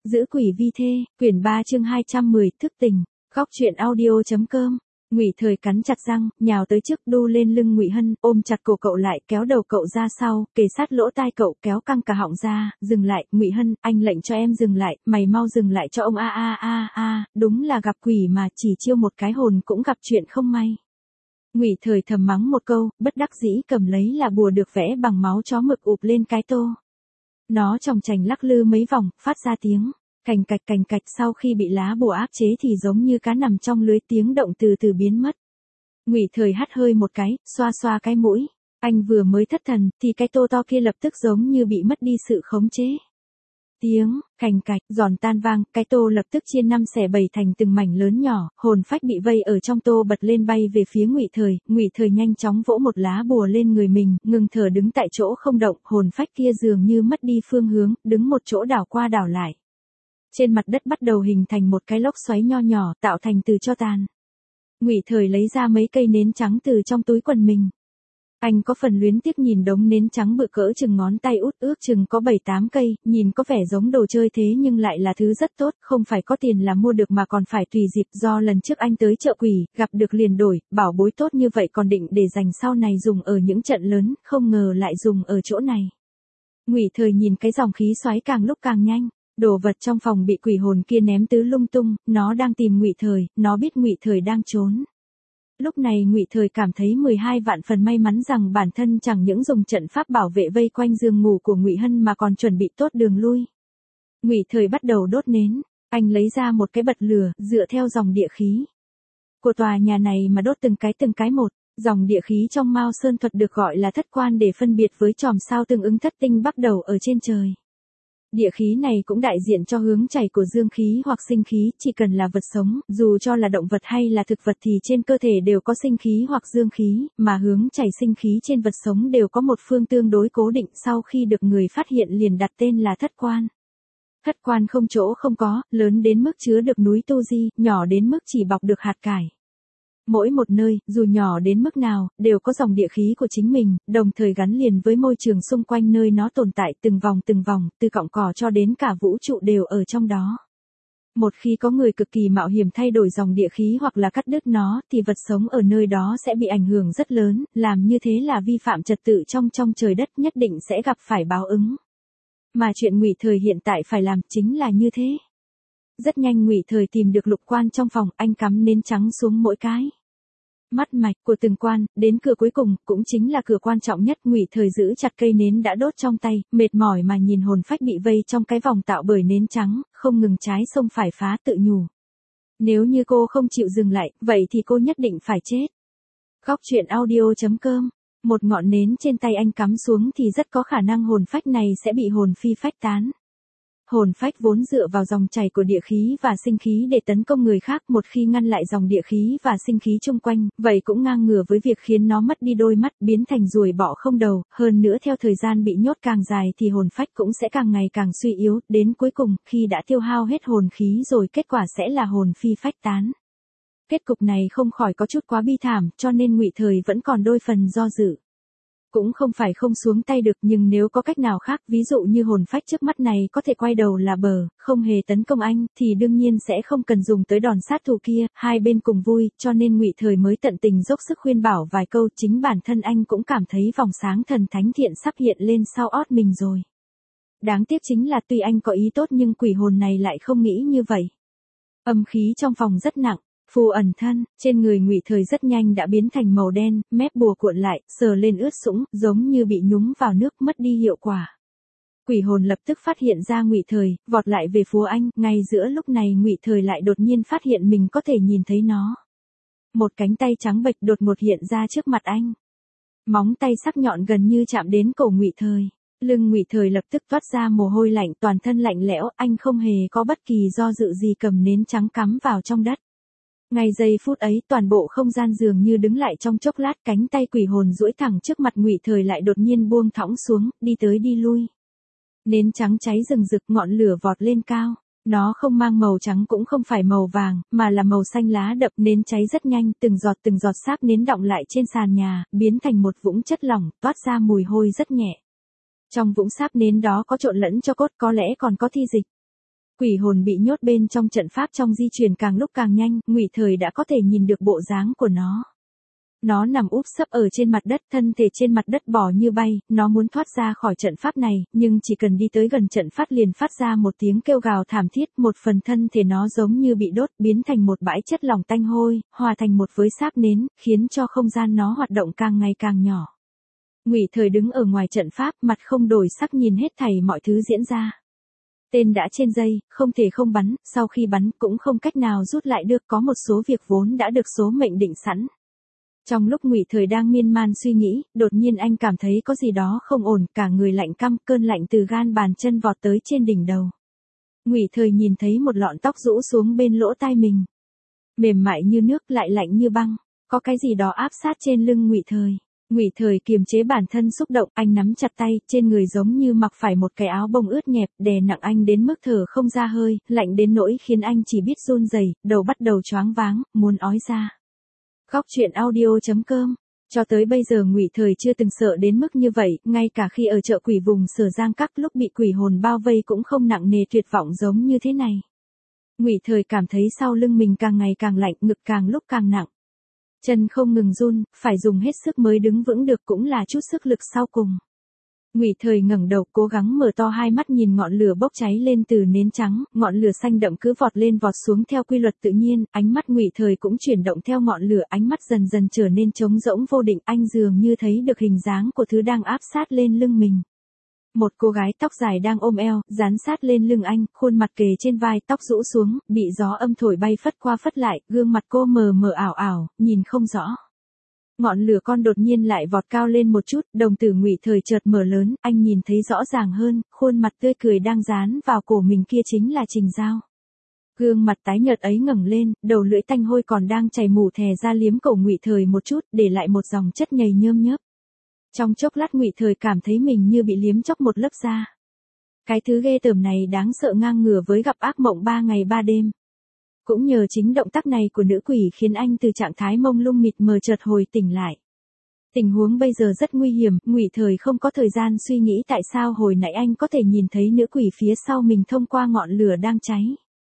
Giữ quỷ vi thê, quyển 3 chương 210, thức tình. Góc truyện audio.com. Ngụy Thời cắn chặt răng, nhào tới trước, đu lên lưng Ngụy Hân, ôm chặt cổ cậu lại, kéo đầu cậu ra sau, kề sát lỗ tai cậu, kéo căng cả họng ra. Dừng lại, Ngụy Hân, anh lệnh cho em dừng lại, mày mau dừng lại cho ông đúng là gặp quỷ mà, chỉ chiêu một cái hồn cũng gặp chuyện không may. Ngụy Thời thầm mắng một câu, bất đắc dĩ cầm lấy là bùa được vẽ bằng máu chó mực ụp lên cái tô. Nó chòng chành lắc lư mấy vòng, phát ra tiếng cành cạch, sau khi bị lá bùa áp chế thì giống như cá nằm trong lưới, tiếng động từ từ biến mất. Ngụy Thời hắt hơi một cái, xoa xoa cái mũi. Anh vừa mới thất thần thì cái tô to kia lập tức giống như bị mất đi sự khống chế. Tiếng cành cạch giòn tan vang, cái tô lập tức chia 5 xẻ 7 thành từng mảnh lớn nhỏ, hồn phách bị vây ở trong tô bật lên bay về phía Ngụy Thời nhanh chóng vỗ một lá bùa lên người mình, ngừng thở đứng tại chỗ không động, hồn phách kia dường như mất đi phương hướng, đứng một chỗ đảo qua đảo lại. Trên mặt đất bắt đầu hình thành một cái lốc xoáy nho nhỏ, tạo thành từ tro tàn. Ngụy Thời lấy ra mấy cây nến trắng từ trong túi quần mình. Anh có phần luyến tiếc nhìn đống nến trắng bự cỡ chừng ngón tay út, ước chừng có 7-8 cây, nhìn có vẻ giống đồ chơi thế nhưng lại là thứ rất tốt, không phải có tiền là mua được mà còn phải tùy dịp, do lần trước anh tới chợ quỷ, gặp được liền đổi, bảo bối tốt như vậy còn định để dành sau này dùng ở những trận lớn, không ngờ lại dùng ở chỗ này. Ngụy Thời nhìn cái dòng khí xoáy càng lúc càng nhanh, đồ vật trong phòng bị quỷ hồn kia ném tứ lung tung, nó đang tìm Ngụy Thời, nó biết Ngụy Thời đang trốn. Lúc này Ngụy Thời cảm thấy 12 vạn phần may mắn rằng bản thân chẳng những dùng trận pháp bảo vệ vây quanh giường ngủ của Ngụy Hân mà còn chuẩn bị tốt đường lui. Ngụy Thời bắt đầu đốt nến, anh lấy ra một cái bật lửa, dựa theo dòng địa khí của tòa nhà này mà đốt từng cái một. Dòng địa khí trong Mao Sơn thuật được gọi là thất quan để phân biệt với chòm sao tương ứng thất tinh bắt đầu ở trên trời. Địa khí này cũng đại diện cho hướng chảy của dương khí hoặc sinh khí, chỉ cần là vật sống, dù cho là động vật hay là thực vật thì trên cơ thể đều có sinh khí hoặc dương khí, mà hướng chảy sinh khí trên vật sống đều có một phương tương đối cố định, sau khi được người phát hiện liền đặt tên là thất quan. Thất quan không chỗ không có, lớn đến mức chứa được núi Tu Di, nhỏ đến mức chỉ bọc được hạt cải. Mỗi một nơi, dù nhỏ đến mức nào, đều có dòng địa khí của chính mình, đồng thời gắn liền với môi trường xung quanh nơi nó tồn tại, từng vòng, từ cọng cỏ cho đến cả vũ trụ đều ở trong đó. Một khi có người cực kỳ mạo hiểm thay đổi dòng địa khí hoặc là cắt đứt nó, thì vật sống ở nơi đó sẽ bị ảnh hưởng rất lớn, làm như thế là vi phạm trật tự trong trời đất, nhất định sẽ gặp phải báo ứng. Mà chuyện Ngụy Thời hiện tại phải làm chính là như thế. Rất nhanh Ngụy Thời tìm được lục quan trong phòng, anh cắm nến trắng xuống mỗi cái mắt mạch của từng quan, đến cửa cuối cùng, cũng chính là cửa quan trọng nhất. Ngụy Thời giữ chặt cây nến đã đốt trong tay, mệt mỏi mà nhìn hồn phách bị vây trong cái vòng tạo bởi nến trắng, không ngừng trái sông phải phá, tự nhủ. Nếu như cô không chịu dừng lại, vậy thì cô nhất định phải chết. Góc truyện audio.com. Một ngọn nến trên tay anh cắm xuống thì rất có khả năng hồn phách này sẽ bị hồn phi phách tán. Hồn phách vốn dựa vào dòng chảy của địa khí và sinh khí để tấn công người khác, một khi ngăn lại dòng địa khí và sinh khí chung quanh, vậy cũng ngang ngửa với việc khiến nó mất đi đôi mắt, biến thành ruồi bọ không đầu, hơn nữa theo thời gian bị nhốt càng dài thì hồn phách cũng sẽ càng ngày càng suy yếu, đến cuối cùng, khi đã tiêu hao hết hồn khí rồi kết quả sẽ là hồn phi phách tán. Kết cục này không khỏi có chút quá bi thảm, cho nên Ngụy Thời vẫn còn đôi phần do dự. Cũng không phải không xuống tay được, nhưng nếu có cách nào khác, ví dụ như hồn phách trước mắt này có thể quay đầu là bờ, không hề tấn công anh, thì đương nhiên sẽ không cần dùng tới đòn sát thủ kia, hai bên cùng vui, cho nên Ngụy Thời mới tận tình dốc sức khuyên bảo vài câu, chính bản thân anh cũng cảm thấy vòng sáng thần thánh thiện sắp hiện lên sau ót mình rồi. Đáng tiếc chính là tuy anh có ý tốt nhưng quỷ hồn này lại không nghĩ như vậy. Âm khí trong phòng rất nặng. Phù ẩn thân, trên người Ngụy Thời rất nhanh đã biến thành màu đen, mép bùa cuộn lại, sờ lên ướt sũng, giống như bị nhúng vào nước, mất đi hiệu quả. Quỷ hồn lập tức phát hiện ra Ngụy Thời, vọt lại về phía anh, ngay giữa lúc này Ngụy Thời lại đột nhiên phát hiện mình có thể nhìn thấy nó. Một cánh tay trắng bệch đột ngột hiện ra trước mặt anh. Móng tay sắc nhọn gần như chạm đến cổ Ngụy Thời. Lưng Ngụy Thời lập tức toát ra mồ hôi lạnh, toàn thân lạnh lẽo, anh không hề có bất kỳ do dự gì cầm nến trắng cắm vào trong đất. Ngay giây phút ấy, toàn bộ không gian dường như đứng lại trong chốc lát, cánh tay quỷ hồn duỗi thẳng trước mặt Ngụy Thời lại đột nhiên buông thõng xuống, đi tới đi lui. Nến trắng cháy rừng rực, ngọn lửa vọt lên cao. Nó không mang màu trắng cũng không phải màu vàng, mà là màu xanh lá đậm. Nến cháy rất nhanh, từng giọt sáp nến đọng lại trên sàn nhà, biến thành một vũng chất lỏng, toát ra mùi hôi rất nhẹ. Trong vũng sáp nến đó có trộn lẫn tro cốt, có lẽ còn có thi dịch. Quỷ hồn bị nhốt bên trong trận pháp trong di chuyển càng lúc càng nhanh, Ngụy Thời đã có thể nhìn được bộ dáng của nó. Nó nằm úp sấp ở trên mặt đất, thân thể trên mặt đất bò như bay, nó muốn thoát ra khỏi trận pháp này, nhưng chỉ cần đi tới gần trận pháp liền phát ra một tiếng kêu gào thảm thiết, một phần thân thể nó giống như bị đốt, biến thành một bãi chất lỏng tanh hôi, hòa thành một với sáp nến, khiến cho không gian nó hoạt động càng ngày càng nhỏ. Ngụy Thời đứng ở ngoài trận pháp, mặt không đổi sắc nhìn hết thảy mọi thứ diễn ra. Tên đã trên dây, không thể không bắn, sau khi bắn cũng không cách nào rút lại được, có một số việc vốn đã được số mệnh định sẵn. Trong lúc Ngụy Thời đang miên man suy nghĩ, đột nhiên anh cảm thấy có gì đó không ổn, cả người lạnh căm, cơn lạnh từ gan bàn chân vọt tới trên đỉnh đầu. Ngụy Thời nhìn thấy một lọn tóc rũ xuống bên lỗ tai mình. Mềm mại như nước lại lạnh như băng, có cái gì đó áp sát trên lưng Ngụy Thời. Ngụy Thời kiềm chế bản thân xúc động, anh nắm chặt tay, trên người giống như mặc phải một cái áo bông ướt nhẹp, đè nặng anh đến mức thở không ra hơi, lạnh đến nỗi khiến anh chỉ biết run rẩy, đầu bắt đầu choáng váng, muốn ói ra. Góc truyện audio.com. Cho tới bây giờ Ngụy Thời chưa từng sợ đến mức như vậy, ngay cả khi ở chợ quỷ vùng Sở Giang Các lúc bị quỷ hồn bao vây cũng không nặng nề tuyệt vọng giống như thế này. Ngụy Thời cảm thấy sau lưng mình càng ngày càng lạnh, ngực càng lúc càng nặng. Chân không ngừng run, phải dùng hết sức mới đứng vững được, cũng là chút sức lực sau cùng. Ngụy Thời ngẩng đầu, cố gắng mở to hai mắt nhìn ngọn lửa bốc cháy lên từ nến trắng, ngọn lửa xanh đậm cứ vọt lên vọt xuống theo quy luật tự nhiên, ánh mắt Ngụy Thời cũng chuyển động theo ngọn lửa, ánh mắt dần dần trở nên trống rỗng vô định, anh dường như thấy được hình dáng của thứ đang áp sát lên lưng mình. Một cô gái tóc dài đang ôm eo, dán sát lên lưng anh, khuôn mặt kề trên vai, tóc rũ xuống, bị gió âm thổi bay phất qua phất lại, gương mặt cô mờ mờ ảo ảo, nhìn không rõ. Ngọn lửa con đột nhiên lại vọt cao lên một chút, đồng tử Ngụy Thời chợt mở lớn, anh nhìn thấy rõ ràng hơn, khuôn mặt tươi cười đang dán vào cổ mình kia chính là Trình Giao. Gương mặt tái nhợt ấy ngẩng lên, đầu lưỡi tanh hôi còn đang chảy mù thè ra liếm cổ Ngụy Thời một chút, để lại một dòng chất nhầy nhơm nhớp. Trong chốc lát Ngụy Thời cảm thấy mình như bị liếm chóc một lớp da. Cái thứ ghê tởm này đáng sợ ngang ngửa với gặp ác mộng 3 ngày 3 đêm. Cũng nhờ chính động tác này của nữ quỷ khiến anh từ trạng thái mông lung mịt mờ chợt hồi tỉnh lại. Tình huống bây giờ rất nguy hiểm, Ngụy Thời không có thời gian suy nghĩ tại sao hồi nãy anh có thể nhìn thấy nữ quỷ phía sau mình thông qua ngọn lửa đang cháy.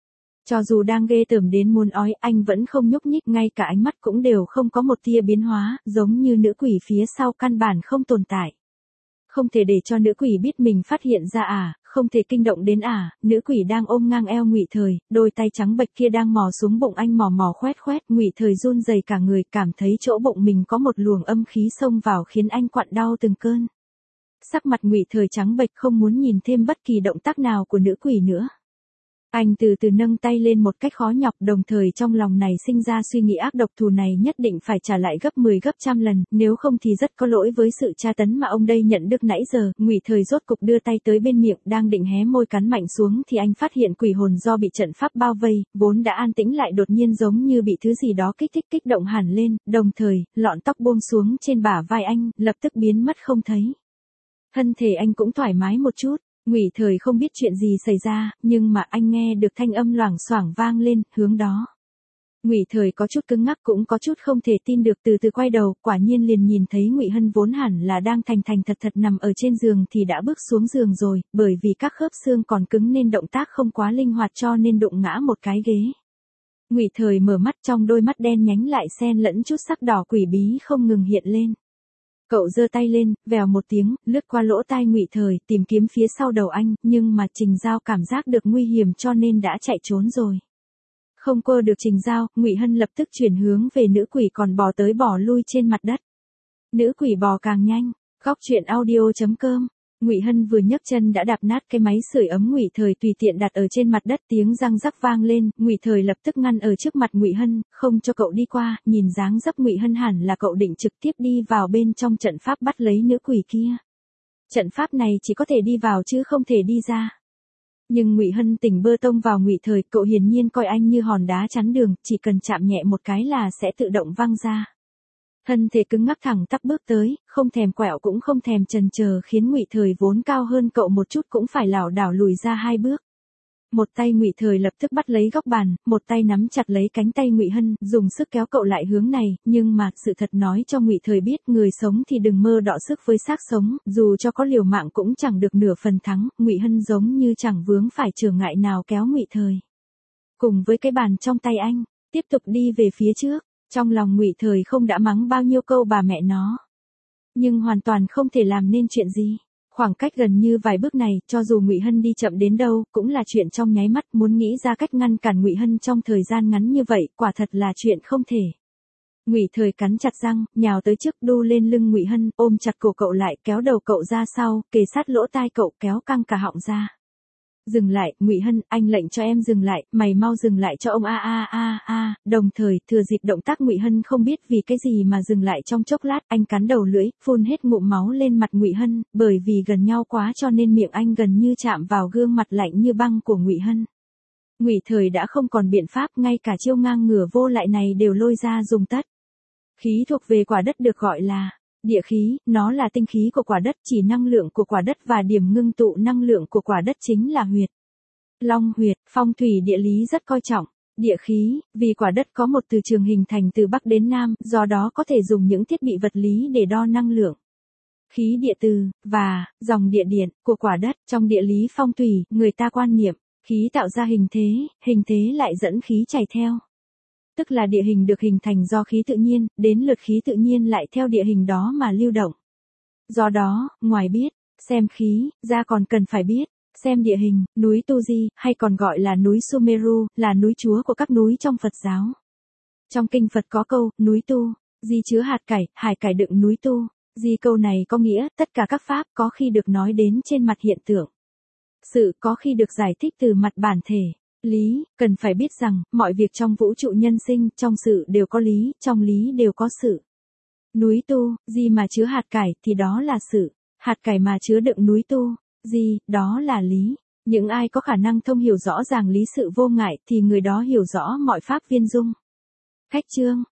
Cho dù đang ghê tởm đến muốn ói, anh vẫn không nhúc nhích, ngay cả ánh mắt cũng đều không có một tia biến hóa, giống như nữ quỷ phía sau căn bản không tồn tại. Không thể để cho nữ quỷ biết mình phát hiện ra à, không thể kinh động đến à, nữ quỷ đang ôm ngang eo Ngụy Thời, đôi tay trắng bệch kia đang mò xuống bụng anh mò mò khoét khoét, Ngụy Thời run rẩy cả người, cảm thấy chỗ bụng mình có một luồng âm khí xông vào khiến anh quặn đau từng cơn. Sắc mặt Ngụy Thời trắng bệch, không muốn nhìn thêm bất kỳ động tác nào của nữ quỷ nữa. Anh từ từ nâng tay lên một cách khó nhọc, đồng thời trong lòng này sinh ra suy nghĩ ác độc, thù này nhất định phải trả lại gấp 10 gấp trăm lần, nếu không thì rất có lỗi với sự tra tấn mà ông đây nhận được nãy giờ. Ngụy Thời rốt cục đưa tay tới bên miệng, đang định hé môi cắn mạnh xuống thì anh phát hiện quỷ hồn do bị trận pháp bao vây, vốn đã an tĩnh lại đột nhiên giống như bị thứ gì đó kích thích kích động hẳn lên, đồng thời, lọn tóc buông xuống trên bả vai anh, lập tức biến mất không thấy. Thân thể anh cũng thoải mái một chút. Ngụy Thời không biết chuyện gì xảy ra, nhưng mà anh nghe được thanh âm loảng xoảng vang lên, hướng đó. Ngụy Thời có chút cứng ngắc, cũng có chút không thể tin được, từ từ quay đầu, quả nhiên liền nhìn thấy Ngụy Hân vốn hẳn là đang thành thành thật thật nằm ở trên giường thì đã bước xuống giường rồi, bởi vì các khớp xương còn cứng nên động tác không quá linh hoạt cho nên đụng ngã một cái ghế. Ngụy Thời mở mắt, trong đôi mắt đen nhánh lại xen lẫn chút sắc đỏ quỷ bí không ngừng hiện lên. Cậu giơ tay lên, vèo một tiếng, lướt qua lỗ tai Ngụy Thời, tìm kiếm phía sau đầu anh, nhưng mà Trình Giao cảm giác được nguy hiểm cho nên đã chạy trốn rồi. Không qua được Trình Giao, Ngụy Hân lập tức chuyển hướng về nữ quỷ còn bò tới bò lui trên mặt đất. Nữ quỷ bò càng nhanh. Góc truyện audio.com. Ngụy Hân vừa nhấc chân đã đạp nát cái máy sưởi ấm Ngụy Thời tùy tiện đặt ở trên mặt đất, tiếng răng rắc vang lên, Ngụy Thời lập tức ngăn ở trước mặt Ngụy Hân, không cho cậu đi qua, nhìn dáng dấp Ngụy Hân hẳn là cậu định trực tiếp đi vào bên trong trận pháp bắt lấy nữ quỷ kia. Trận pháp này chỉ có thể đi vào chứ không thể đi ra. Nhưng Ngụy Hân tỉnh bơ tông vào Ngụy Thời, cậu hiển nhiên coi anh như hòn đá chắn đường, chỉ cần chạm nhẹ một cái là sẽ tự động văng ra. Thân thể cứng ngắc thẳng tắp bước tới, không thèm quẹo cũng không thèm chần chờ, khiến Ngụy Thời vốn cao hơn cậu một chút cũng phải lảo đảo lùi ra 2 bước. Một tay Ngụy Thời lập tức bắt lấy góc bàn, một tay nắm chặt lấy cánh tay Ngụy Hân, dùng sức kéo cậu lại hướng này, nhưng mà sự thật nói cho Ngụy Thời biết, người sống thì đừng mơ đọ sức với xác sống, dù cho có liều mạng cũng chẳng được nửa phần thắng. Ngụy Hân giống như chẳng vướng phải trở ngại nào kéo Ngụy Thời. Cùng với cái bàn trong tay anh, tiếp tục đi về phía trước. Trong lòng Ngụy Thời không đã mắng bao nhiêu câu bà mẹ nó, nhưng hoàn toàn không thể làm nên chuyện gì. Khoảng cách gần như vài bước này, cho dù Ngụy Hân đi chậm đến đâu, cũng là chuyện trong nháy mắt. Muốn nghĩ ra cách ngăn cản Ngụy Hân trong thời gian ngắn như vậy, quả thật là chuyện không thể. Ngụy Thời cắn chặt răng, nhào tới trước, đu lên lưng Ngụy Hân, ôm chặt cổ cậu lại, kéo đầu cậu ra sau, kề sát lỗ tai cậu, kéo căng cả họng ra. Dừng lại, Ngụy Hân, anh lệnh cho em dừng lại, mày mau dừng lại cho ông a. Đồng thời, thừa dịp động tác Ngụy Hân không biết vì cái gì mà dừng lại trong chốc lát, anh cắn đầu lưỡi, phun hết ngụm máu lên mặt Ngụy Hân, bởi vì gần nhau quá cho nên miệng anh gần như chạm vào gương mặt lạnh như băng của Ngụy Hân. Ngụy Thời đã không còn biện pháp, ngay cả chiêu ngang ngửa vô lại này đều lôi ra dùng tất. Khí thuộc về quả đất được gọi là địa khí, nó là tinh khí của quả đất, chỉ năng lượng của quả đất và điểm ngưng tụ năng lượng của quả đất chính là huyệt. Long huyệt, phong thủy địa lý rất coi trọng địa khí, vì quả đất có một từ trường hình thành từ Bắc đến Nam, do đó có thể dùng những thiết bị vật lý để đo năng lượng. Khí địa từ, và, dòng địa điện, của quả đất, trong địa lý phong thủy, người ta quan niệm, khí tạo ra hình thế lại dẫn khí chảy theo. Tức là địa hình được hình thành do khí tự nhiên, đến lượt khí tự nhiên lại theo địa hình đó mà lưu động. Do đó, ngoài biết, xem khí, ra còn cần phải biết, xem địa hình. Núi Tu Di, hay còn gọi là núi Sumeru, là núi chúa của các núi trong Phật giáo. Trong kinh Phật có câu, núi Tu Di chứa hạt cải, hải cải đựng núi Tu Di. Câu này có nghĩa, tất cả các pháp có khi được nói đến trên mặt hiện tượng. Sự có khi được giải thích từ mặt bản thể. Lý, cần phải biết rằng, mọi việc trong vũ trụ nhân sinh, trong sự đều có lý, trong lý đều có sự. Núi Tu Di mà chứa hạt cải, thì đó là sự. Hạt cải mà chứa đựng núi Tu Di, đó là lý. Những ai có khả năng thông hiểu rõ ràng lý sự vô ngại, thì người đó hiểu rõ mọi pháp viên dung. Khách chương.